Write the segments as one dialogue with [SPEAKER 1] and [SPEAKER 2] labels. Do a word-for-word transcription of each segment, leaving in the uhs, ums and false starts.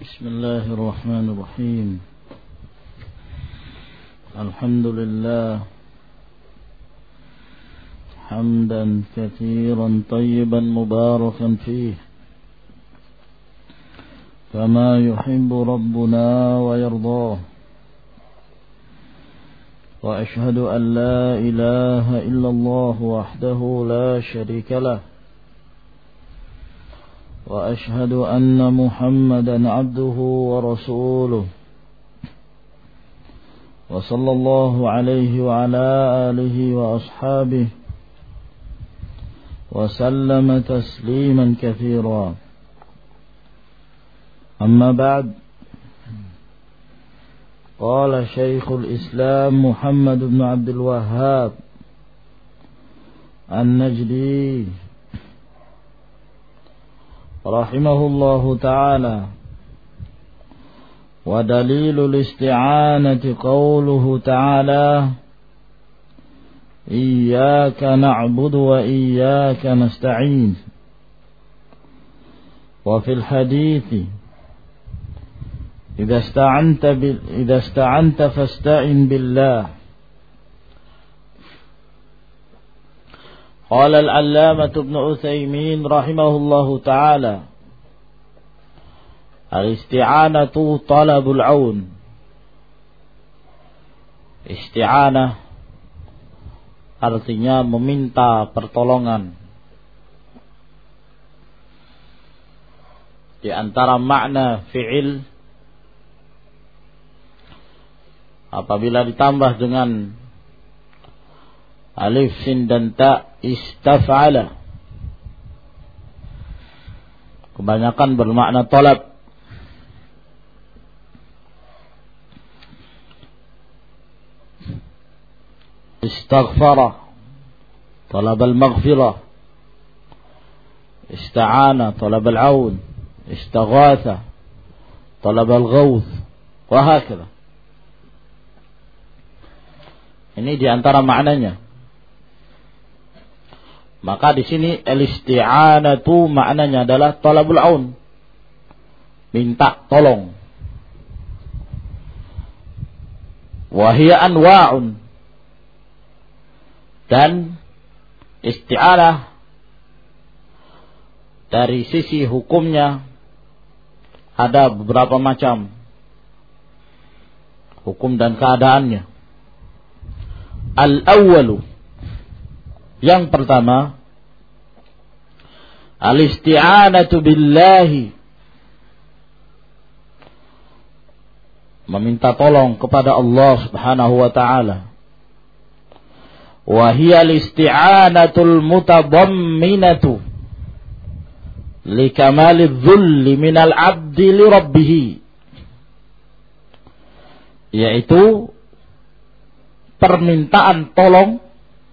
[SPEAKER 1] بسم الله الرحمن الرحيم. الحمد لله حمدا كثيرا طيبا مباركا فيه كما يحب ربنا ويرضاه، وأشهد أن لا إله إلا الله وحده لا شريك له، وأشهد أن محمدا عبده ورسوله، وصلى الله عليه وعلى آله وأصحابه وسلم تسليما كثيرا. أما بعد، قال شيخ الإسلام محمد بن عبد الوهاب النجدي رحمه الله تعالى: ودليل الاستعانة قوله تعالى: إياك نعبد وإياك نستعين. وفي الحديث: إذا استعنت بال... إذا استعنت فاستعن بالله. قال العلامة ابن عثيمين رحمه الله تعالى: الاستعانة طلب العون. Isti'anah artinya meminta pertolongan. Di antara makna fi'il apabila ditambah dengan alif, sin dan ta, istaf'ala, kebanyakan bermakna talab. Istaghfara, talab al-maghfirah. Ista'ana, talab al-aun. Istaghatha, talab al-ghawth, wa hakadha. Ini di antara maknanya. Maka di sini al-isti'anatu maknanya adalah talabul aun, minta tolong. Wa hiya anwa'un, dan isti'anah dari sisi hukumnya ada beberapa macam hukum dan keadaannya. Al-awwalu, yang pertama, al-isti'anatu billahi, meminta tolong kepada Allah Subhanahu wa ta'ala. Wa hiya al-isti'anatul mutadamminatu li kamalidh dhulli minal 'abdi li rabbih, yaitu permintaan tolong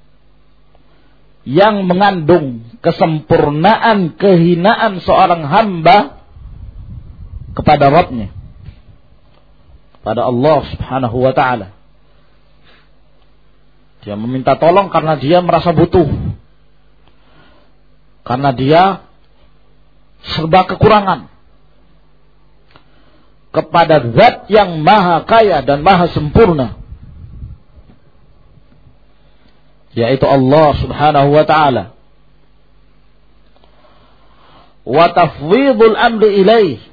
[SPEAKER 1] yang mengandung kesempurnaan kehinaan seorang hamba kepada Rabbnya, pada Allah Subhanahu wa ta'ala. Dia meminta tolong karena dia merasa butuh, karena dia serba kekurangan kepada Zat yang maha kaya dan maha sempurna, yaitu Allah Subhanahu wa ta'ala. Wa tafwidul amri ilaih,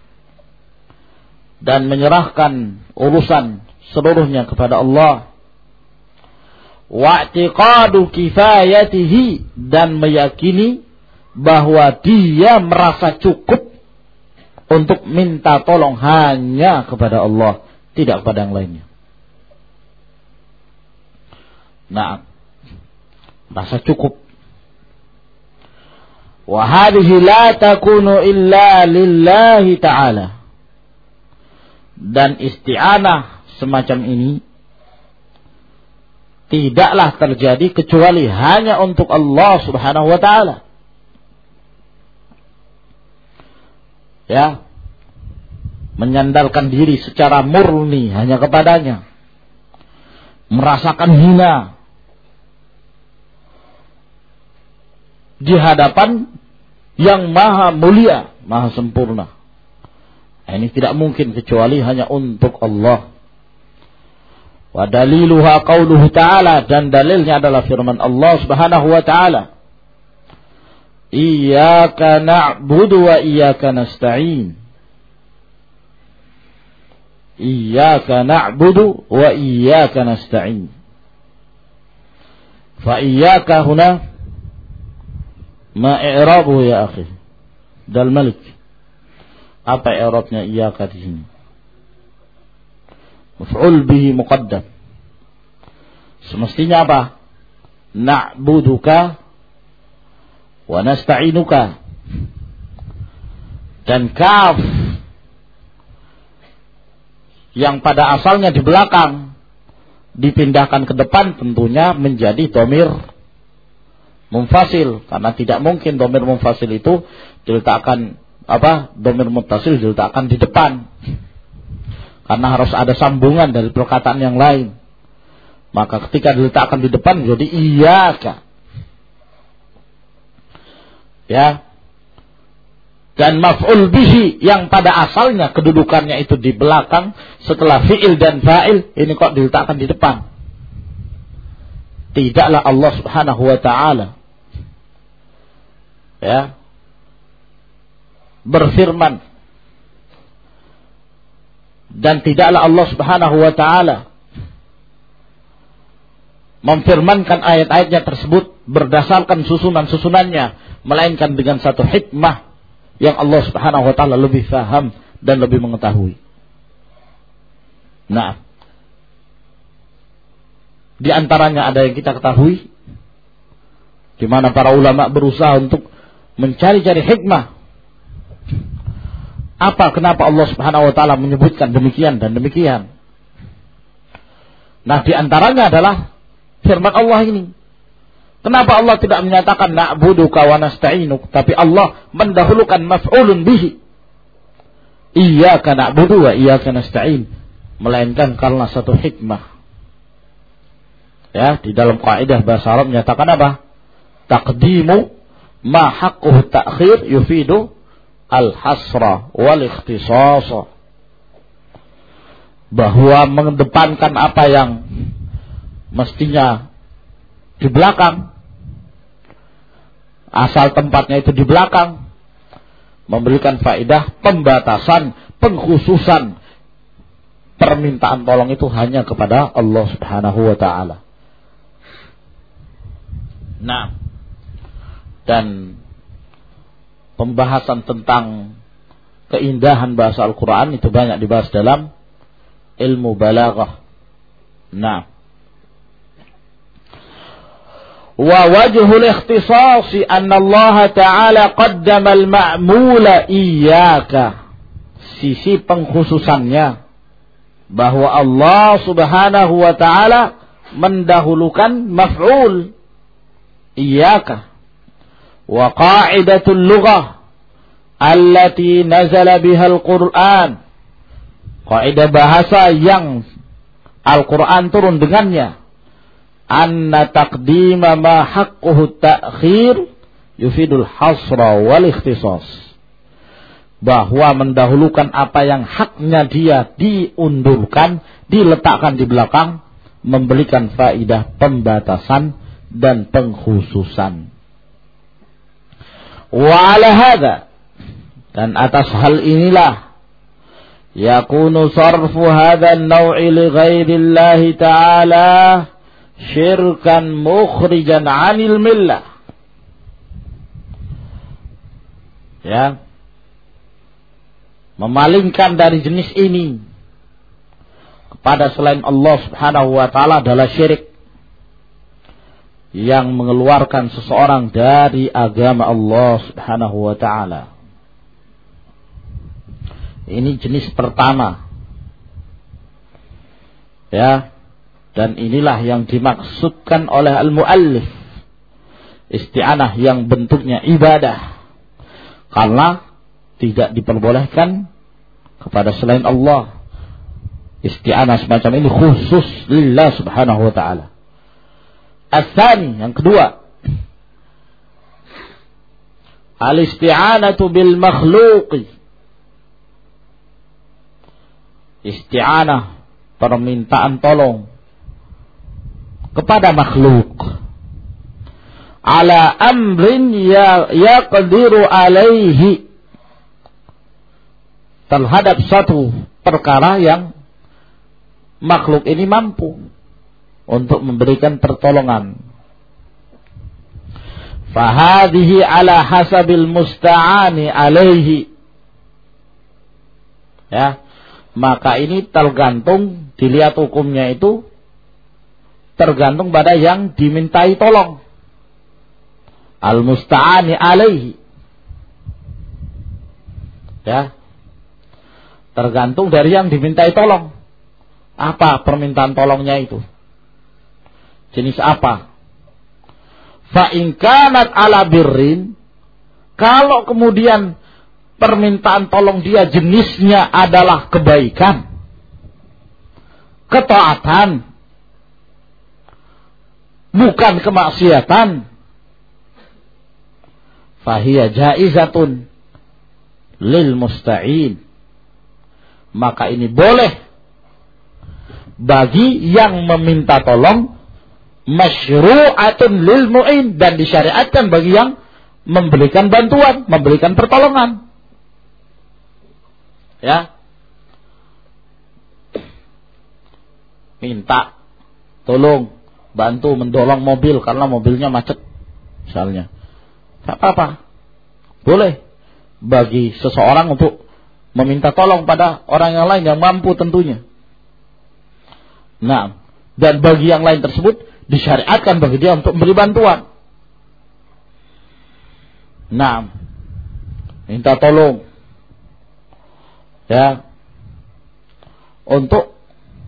[SPEAKER 1] dan menyerahkan urusan seluruhnya kepada Allah. Wa i'tiqadu kifayatihi, dan meyakini bahwa dia merasa cukup untuk minta tolong hanya kepada Allah, tidak kepada yang lainnya. Nah, merasa cukup. Wa hadhihi la takunu illa lillahi ta'ala, dan isti'anah semacam ini tidaklah terjadi kecuali hanya untuk Allah Subhanahu wa ta'ala. Ya, menyandarkan diri secara murni hanya kepadanya, merasakan hina di hadapan yang maha mulia, maha sempurna. Ini tidak mungkin kecuali hanya untuk Allah. Wa daliluha qauluhu ta'ala, dan dalilnya adalah firman Allah Subhanahu wa ta'ala. Iyyaka na'budu wa iyyaka nasta'in. Iyyaka na'budu wa iyyaka nasta'in. Fa iyyaka huna ma i'rabuhu ya akhi dal malik. Apa i'rabnya iyyaka di sini? Maf'ul bihi muqaddam. Semestinya apa? Na'buduka wa nasta'inuka. Dan kaf yang pada asalnya di belakang dipindahkan ke depan tentunya menjadi dhamir munfasil, karena tidak mungkin dhamir munfasil itu diletakkan apa dhamir muttasil diletakkan di depan, karena harus ada sambungan dari perkataan yang lain. Maka ketika diletakkan di depan jadi iyyaka, ya. Dan maf'ul bihi yang pada asalnya kedudukannya itu di belakang setelah fi'il dan fa'il, ini kok diletakkan di depan. Tidaklah Allah Subhanahu wa ta'ala, ya, berfirman, dan tidaklah Allah Subhanahu wa ta'ala memfirmankan ayat-ayatnya tersebut berdasarkan susunan-susunannya, melainkan dengan satu hikmah yang Allah Subhanahu wa ta'ala lebih faham dan lebih mengetahui. Nah, di antaranya ada yang kita ketahui, di mana para ulama berusaha untuk mencari-cari hikmah. Apa, kenapa Allah Subhanahu wa ta'ala menyebutkan demikian dan demikian? Nah, di antaranya adalah firman Allah ini. Kenapa Allah tidak menyatakan na'buduka wa nasta'inuk, tapi Allah mendahulukan maf'ulun bihi, iyyaka na'budu wa iyyaka nasta'in, melainkan karena satu hikmah. Ya, di dalam kaidah bahasa Arab menyatakan apa? Taqdimu ma haqquhu ta'khir yufidu al-hasra wal ikhtisas. Bahwa mengedepankan apa yang mestinya di belakang, asal tempatnya itu di belakang, memberikan faedah pembatasan, pengkhususan permintaan tolong itu hanya kepada Allah Subhanahu wa ta'ala. Nah, dan pembahasan tentang keindahan bahasa Al-Quran itu banyak dibahas dalam ilmu balaghah. Nah, wa wajhul ikhtisasi anna Allah Ta'ala qaddama al-ma'mula iyyaka. Sisi pengkhususannya bahwa Allah Subhanahu wa ta'ala mendahulukan maf'ul iyyaka. Wa qa'idatul lughah allati nazala biha al-Qur'an. Kaidah bahasa yang Al-Qur'an turun dengannya, anna taqdima ma haqquhu ta'khir yufidul hasra wal ikhtisas. Bahwa mendahulukan apa yang haknya dia diundurkan, diletakkan di belakang, memberikan faedah pembatasan dan pengkhususan. Wa ala hadza, dan atas hal inilah yakunu sarfu hadha an-naw'i li ghairillahi ta'ala syirkan mukhrijan 'anil millah. Ya, memalingkan dari jenis ini kepada selain Allah Subhanahu wa ta'ala adalah syirik yang mengeluarkan seseorang dari agama Allah Subhanahu wa ta'ala. Ini jenis pertama. Ya, dan inilah yang dimaksudkan oleh al-muallif, isti'anah yang bentuknya ibadah, karena tidak diperbolehkan kepada selain Allah. Isti'anah semacam ini khusus lillah Subhanahu wa ta'ala. Al-thani, yang kedua, al-isti'anatu bil makhluqi isti'anah, permintaan tolong kepada makhluk ala amrin ya yaqdiru alaihi, terhadap satu perkara yang makhluk ini mampu untuk memberikan pertolongan. Fahadhihi ala hasabil musta'ani alaihi, ya, maka ini tergantung, dilihat hukumnya itu tergantung pada yang dimintai tolong. Al-musta'ani alaihi, ya, tergantung dari yang dimintai tolong. Apa permintaan tolongnya itu? Jenis apa? Fa in kanat ala birrin, kalau kemudian permintaan tolong dia jenisnya adalah kebaikan, ketaatan, bukan kemaksiatan, fahiya jaizatun lil musta'in, maka ini boleh bagi yang meminta tolong, masyru'atun lil mu'in, dan disyariatkan bagi yang memberikan bantuan, memberikan pertolongan. Ya, minta tolong, bantu mendorong mobil karena mobilnya macet misalnya, tak apa-apa, boleh bagi seseorang untuk meminta tolong pada orang yang lain yang mampu tentunya. Nah, dan bagi yang lain tersebut disyariatkan bagi dia untuk memberi bantuan. Nah, minta tolong, ya, untuk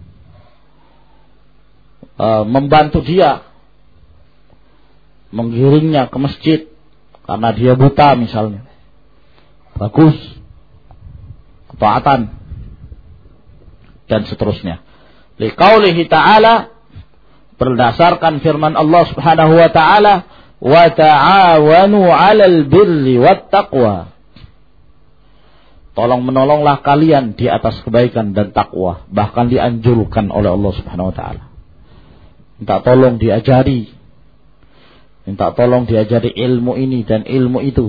[SPEAKER 1] uh, membantu dia menggiringnya ke masjid karena dia buta misalnya. Bagus, ketaatan dan seterusnya. Liqaulihi ta'ala, berdasarkan firman Allah Subhanahu wa ta'ala, wa ta'awanu 'alal birri wat taqwa, tolong menolonglah kalian di atas kebaikan dan takwa, bahkan dianjurkan oleh Allah Subhanahu wa ta'ala. Minta tolong diajari, minta tolong diajari ilmu ini dan ilmu itu,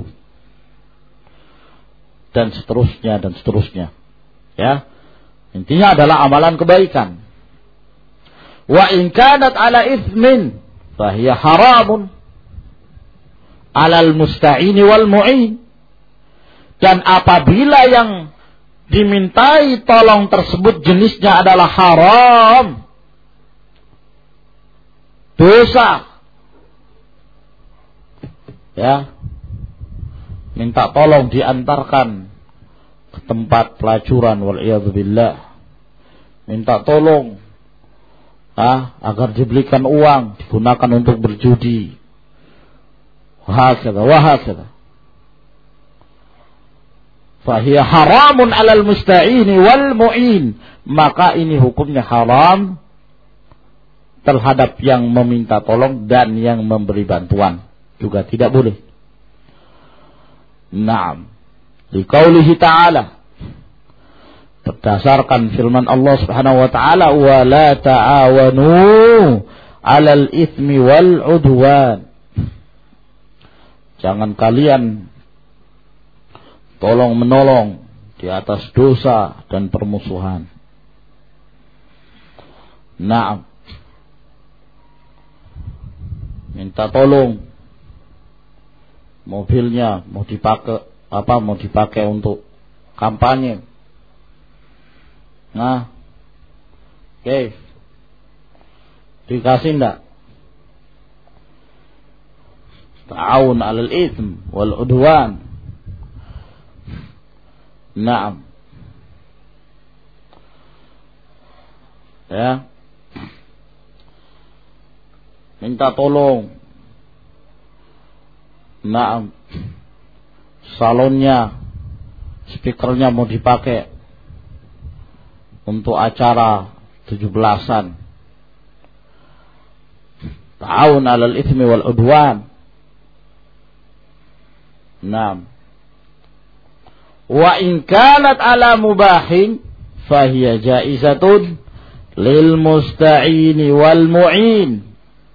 [SPEAKER 1] dan seterusnya dan seterusnya. Ya, intinya adalah amalan kebaikan. Wa in kanat ala ithmin fahiya haramun alal musta'ini wal mu'in, dan apabila yang dimintai tolong tersebut jenisnya adalah haram, dosa, ya, minta tolong diantarkan ke tempat pelacuran, wal'iyadzubillah, minta tolong ah, agar diberikan uang digunakan untuk berjudi, wahakadha wahakadha, fahiya haramun alal musta'ini wal mu'in, maka ini hukumnya haram terhadap yang meminta tolong dan yang memberi bantuan, juga tidak boleh. Naam, liqaulihi ta'ala, berdasarkan firman Allah Subhanahu wa ta'ala, wa la ta'awanu 'alal itsmi wal 'udwan, jangan kalian tolong menolong di atas dosa dan permusuhan. Naam, minta tolong mobilnya mau dipakai apa mau dipakai untuk kampanye. Nah, oke, okay, dikasih enggak? Ta'awun 'alal itsm wal 'udwan. Naam. Ya. Minta tolong. Naam. Salonnya, speakernya mau dipakai untuk acara tujuh belasan. Ta'awun 'alal itsmi wal 'udwan. Naam. Wa in kanat 'ala mubahin fahiya jaizatun lil musta'ini wal mu'in.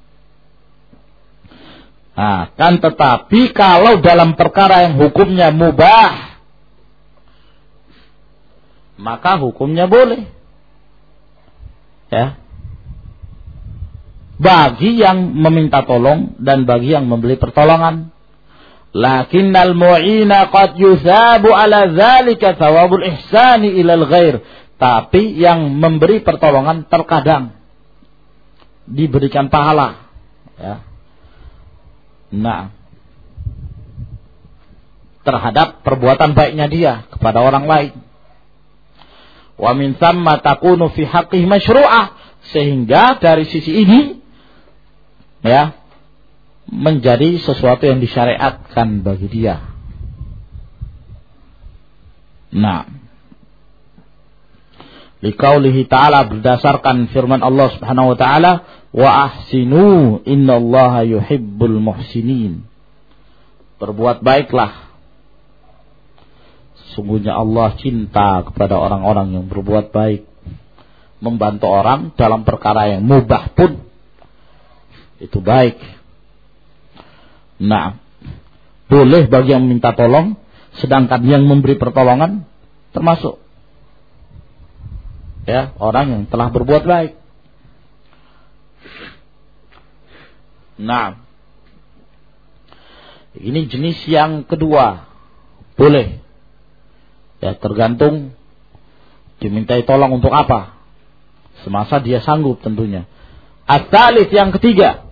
[SPEAKER 1] Nah, kan tetapi kalau dalam perkara yang hukumnya mubah, maka hukumnya boleh. Ya. Bagi yang meminta tolong dan bagi yang memberi pertolongan. Lakinnal mu'ina qad yusabu ala dzalika thawabul ihsani ilal ghair. Tapi yang memberi pertolongan terkadang diberikan pahala. Ya. Nah, terhadap perbuatan baiknya dia kepada orang lain. Wa min thamma takunu fi haqqihi masyru'ah. Sehingga dari sisi ini, ya, menjadi sesuatu yang disyariatkan bagi dia. Nah, liqaulihi ta'ala, berdasarkan firman Allah Subhanahu wa ta'ala, wa ahsinu innallaha yuhibbul muhsinin. Berbuat baiklah, sungguhnya Allah cinta kepada orang-orang yang berbuat baik. Membantu orang dalam perkara yang mubah pun itu baik. Nah, boleh bagi yang minta tolong, sedangkan yang memberi pertolongan termasuk, ya, orang yang telah berbuat baik. Nah, ini jenis yang kedua, boleh. Ya, tergantung dimintai tolong untuk apa. Semasa dia sanggup tentunya. At-tsalits, yang ketiga,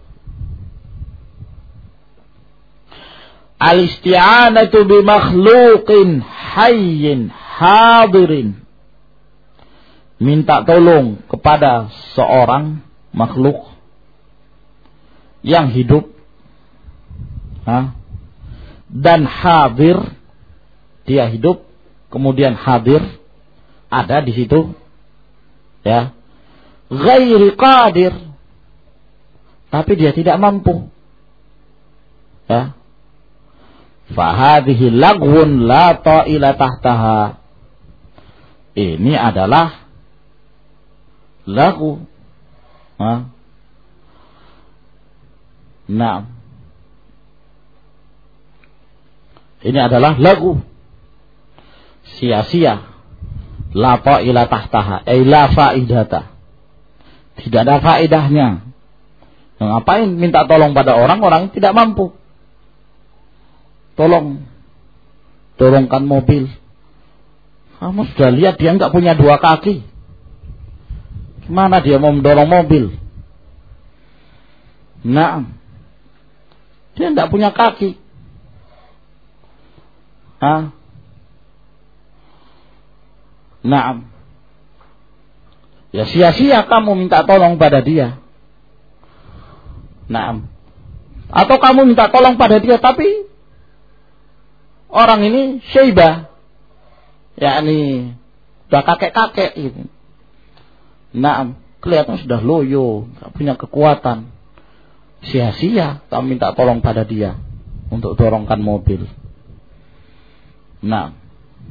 [SPEAKER 1] al-isti'anatu bi makhluqin hayyin hadirin. Minta tolong kepada seorang makhluk yang hidup, ha? Dan hadir, dia hidup kemudian hadir, ada di situ, ya, ghairi qadir, tapi dia tidak mampu, ya, fahadhihi lagwun la ta'ila tahtaha. Ini adalah lagu, ha? Nah, ini adalah lagu, sia-sia. La ta'ila tahtaha, ay la faidata. Tidak ada faedahnya. Ngapain minta tolong pada orang, orang tidak mampu. Tolong, dorongkan mobil. Kamu sudah lihat dia nggak punya dua kaki. Gimana dia mau mendorong mobil? Nah, dia nggak punya kaki. Hah? Nah, ya sia-sia kamu minta tolong pada dia. Nah, atau kamu minta tolong pada dia, tapi orang ini syaibah, yakni sudah kakek-kakek gitu. Nah, kelihatan sudah loyo, nggak punya kekuatan. Sia-sia kamu minta tolong pada dia untuk dorongkan mobil. Nah,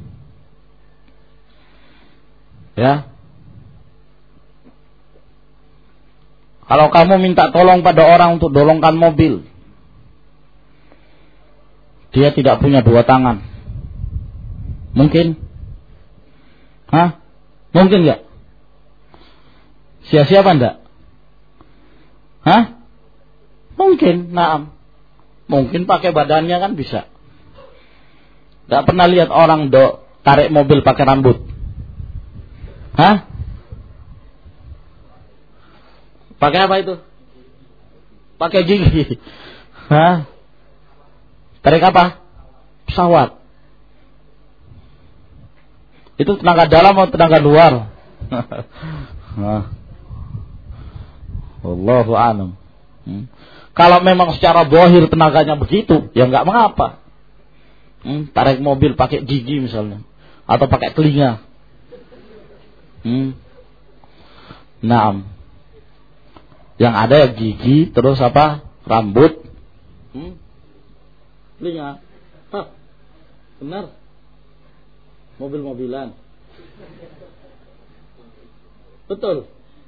[SPEAKER 1] ya, kalau kamu minta tolong pada orang untuk dorongkan mobil, dia tidak punya dua tangan, mungkin? Hah? Mungkin nggak? Sia-sia apa enggak? Hah? Mungkin, naam. Mungkin pakai badannya kan bisa. Nggak pernah lihat orang do tarik mobil pakai rambut? Hah? Pakai apa itu? Pakai gigi. Hah? Tarik apa? Pesawat. Itu tenaga dalam atau tenaga luar? Wallahu a'lam. Hmm. Kalau memang secara zahir tenaganya begitu, ya nggak mengapa. Hmm, tarik mobil pakai gigi misalnya, atau pakai telinga. Hmm. Nah, yang ada gigi, terus apa? Rambut, hmm? Telinga. Hah, benar? Mobil-mobilan. Betul.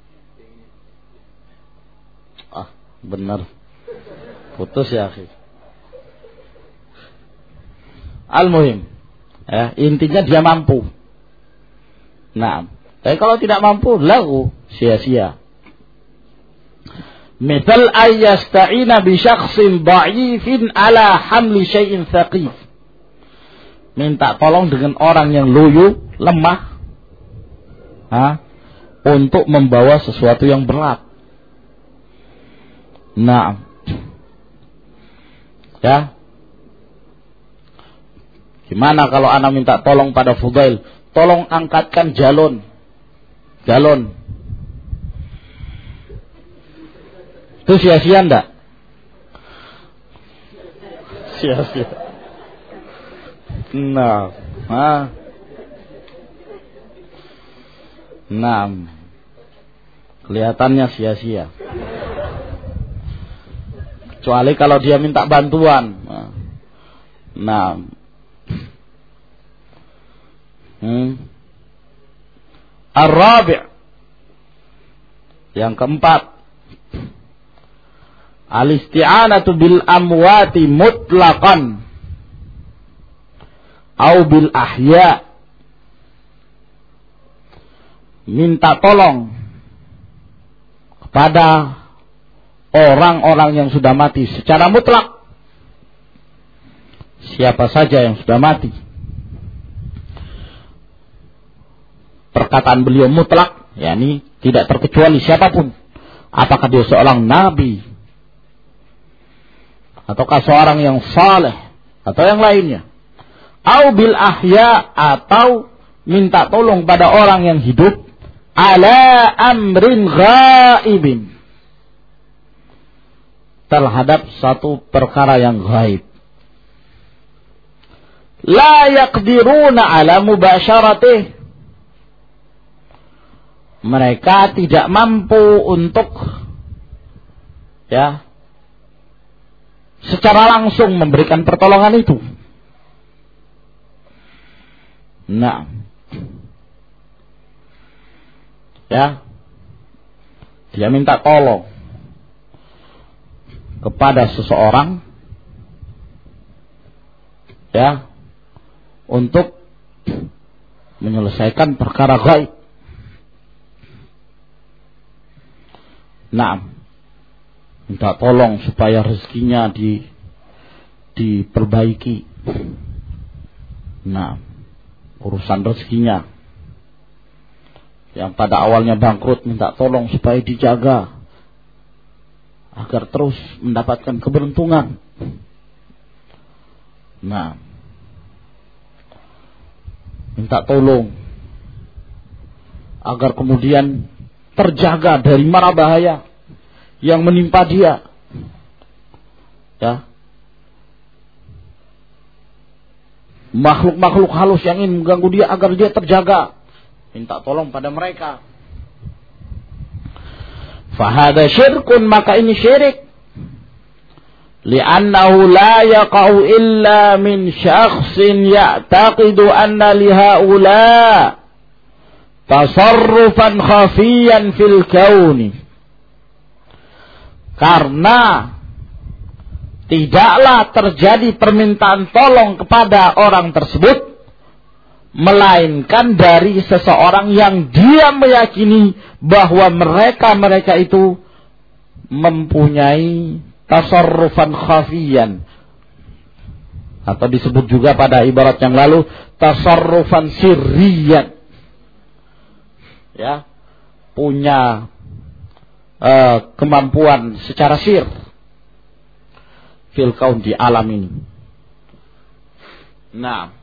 [SPEAKER 1] Ah, benar. Putus ya, akhi. Al-muhim. Ya, intinya dia mampu. Nah, tapi kalau tidak mampu, lagu sia-sia. Misal ayyasta'ina bi syakhsin dha'ifin ala hamli syai'in thaqif. Minta tolong dengan orang yang loyo, lemah, ha, untuk membawa sesuatu yang berat. Nah, ya. Gimana kalau ana minta tolong pada Fudail, tolong angkatkan galon. Galon. Itu sia-sia enggak? Sia-sia. Nah, ha. Nah. Kelihatannya sia-sia. Kecuali kalau dia minta bantuan. Nah. Hmm. Ar-rabi'. Yang keempat, al-isti'anatu bil amwati mutlaqan au bil ahya. Minta tolong kepada orang-orang yang sudah mati secara mutlak. Siapa saja yang sudah mati. Perkataan beliau mutlak, yakni tidak terkecuali siapapun. Apakah dia seorang nabi, ataukah seorang yang saleh, atau yang lainnya. Au bil ahya, atau minta tolong pada orang yang hidup, ala amrin ghaibin, terhadap satu perkara yang gaib. La yaqdiruna ala mubasyaratih. Mereka tidak mampu untuk ya secara langsung memberikan pertolongan itu. Nah, ya, dia minta tolong kepada seseorang, ya, untuk menyelesaikan perkara gaib. Nah, minta tolong supaya rezekinya di diperbaiki. Nah, urusan rezekinya yang pada awalnya bangkrut, minta tolong supaya dijaga agar terus mendapatkan keberuntungan. Nah, minta tolong agar kemudian terjaga dari mara bahaya yang menimpa dia. Ya. Makhluk-makhluk halus yang ingin mengganggu dia agar dia terjaga. Minta tolong pada mereka. Fahada syirkun, maka ini syirik. Li'annahu la yaqa'u illa min syakhsin ya'taqidu anna lihaula tasarrufan khafiyan fil kauni. Karena tidaklah terjadi permintaan tolong kepada orang tersebut, melainkan dari seseorang yang dia meyakini bahwa mereka-mereka itu mempunyai tasarrufan khafiyan, atau disebut juga pada ibarat yang lalu tasarrufan sirriyan. Ya, punya uh, kemampuan secara sir fil kaun, di alam ini. Nah,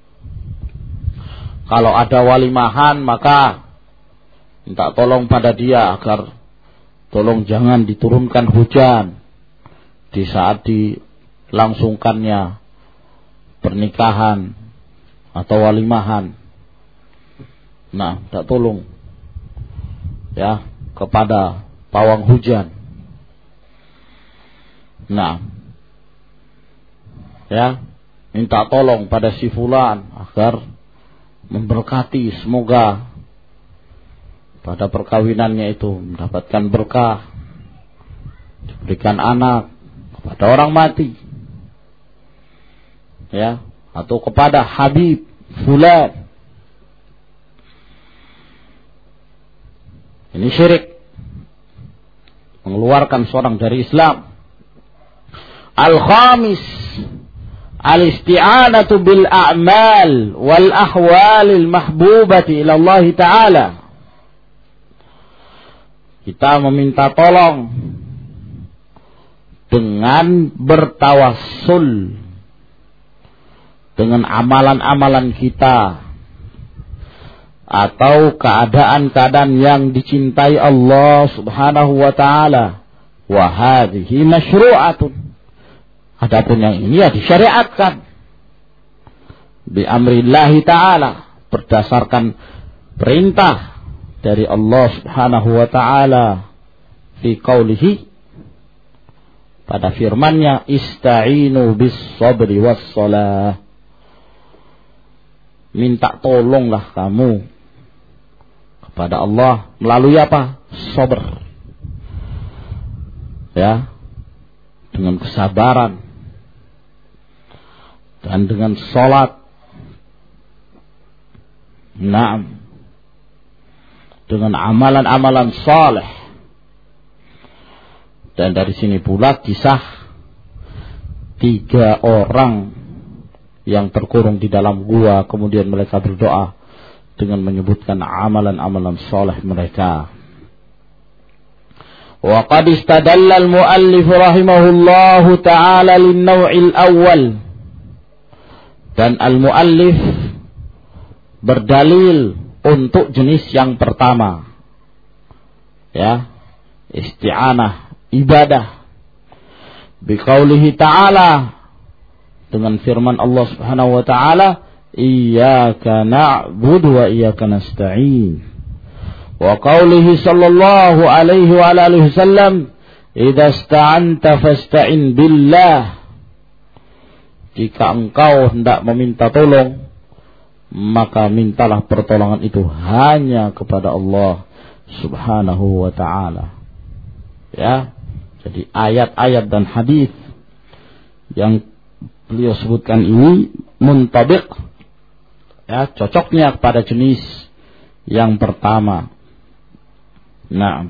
[SPEAKER 1] kalau ada walimahan maka minta tolong pada dia agar tolong jangan diturunkan hujan di saat dilangsungkannya pernikahan atau walimahan. Nah, minta tolong ya kepada pawang hujan. Nah, ya, minta tolong pada si fulan agar memberkati, semoga pada perkawinannya itu mendapatkan berkah, diberikan anak kepada orang mati, ya, atau kepada Habib fulan. Ini syirik, mengeluarkan seorang dari Islam. Al-khamis, al-isti'anatu bil a'mal wal ahwalil mahbubati ila Allah Ta'ala. Kita meminta tolong dengan bertawassul dengan amalan-amalan kita atau keadaan-keadaan yang dicintai Allah Subhanahu wa Ta'ala. Wa hadhihi masyru'atun. Adapun yang ini ya disyariatkan bi amrillahi ta'ala, berdasarkan perintah dari Allah Subhanahu wa Ta'ala fi qaulihi, pada firman-Nya, ista'inu bis sabri was shalah. Minta tolonglah kamu kepada Allah melalui apa? Sabar. Ya, dengan kesabaran dan dengan salat. Naam. Dengan amalan-amalan saleh. Dan dari sini pula kisah tiga orang yang terkurung di dalam gua, kemudian mereka berdoa dengan menyebutkan amalan-amalan saleh mereka. Wa qad istadalla al-muallif rahimahullahu ta'ala lin-naw'il awwal. Dan al-muallif berdalil untuk jenis yang pertama, ya, isti'anah, ibadah, biqaulihi ta'ala, dengan firman Allah Subhanahu wa Ta'ala, iyyaka na'budu wa iyyaka nasta'in. Wa qaulihi sallallahu alaihi wa alihi wasallam, idza ista'anta fasta'in billah. Jika engkau hendak meminta tolong, maka mintalah pertolongan itu hanya kepada Allah Subhanahu wa Ta'ala. Ya, jadi ayat-ayat dan hadis yang beliau sebutkan ini muntabiq, ya, cocoknya pada jenis yang pertama. Naam.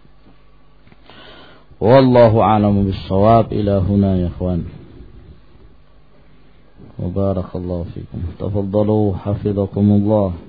[SPEAKER 1] Wallahu a'lamu bis-shawab. Ila huna ya ikhwan. Wa barakallahu fikum. Tafaddalu hafizakumullah.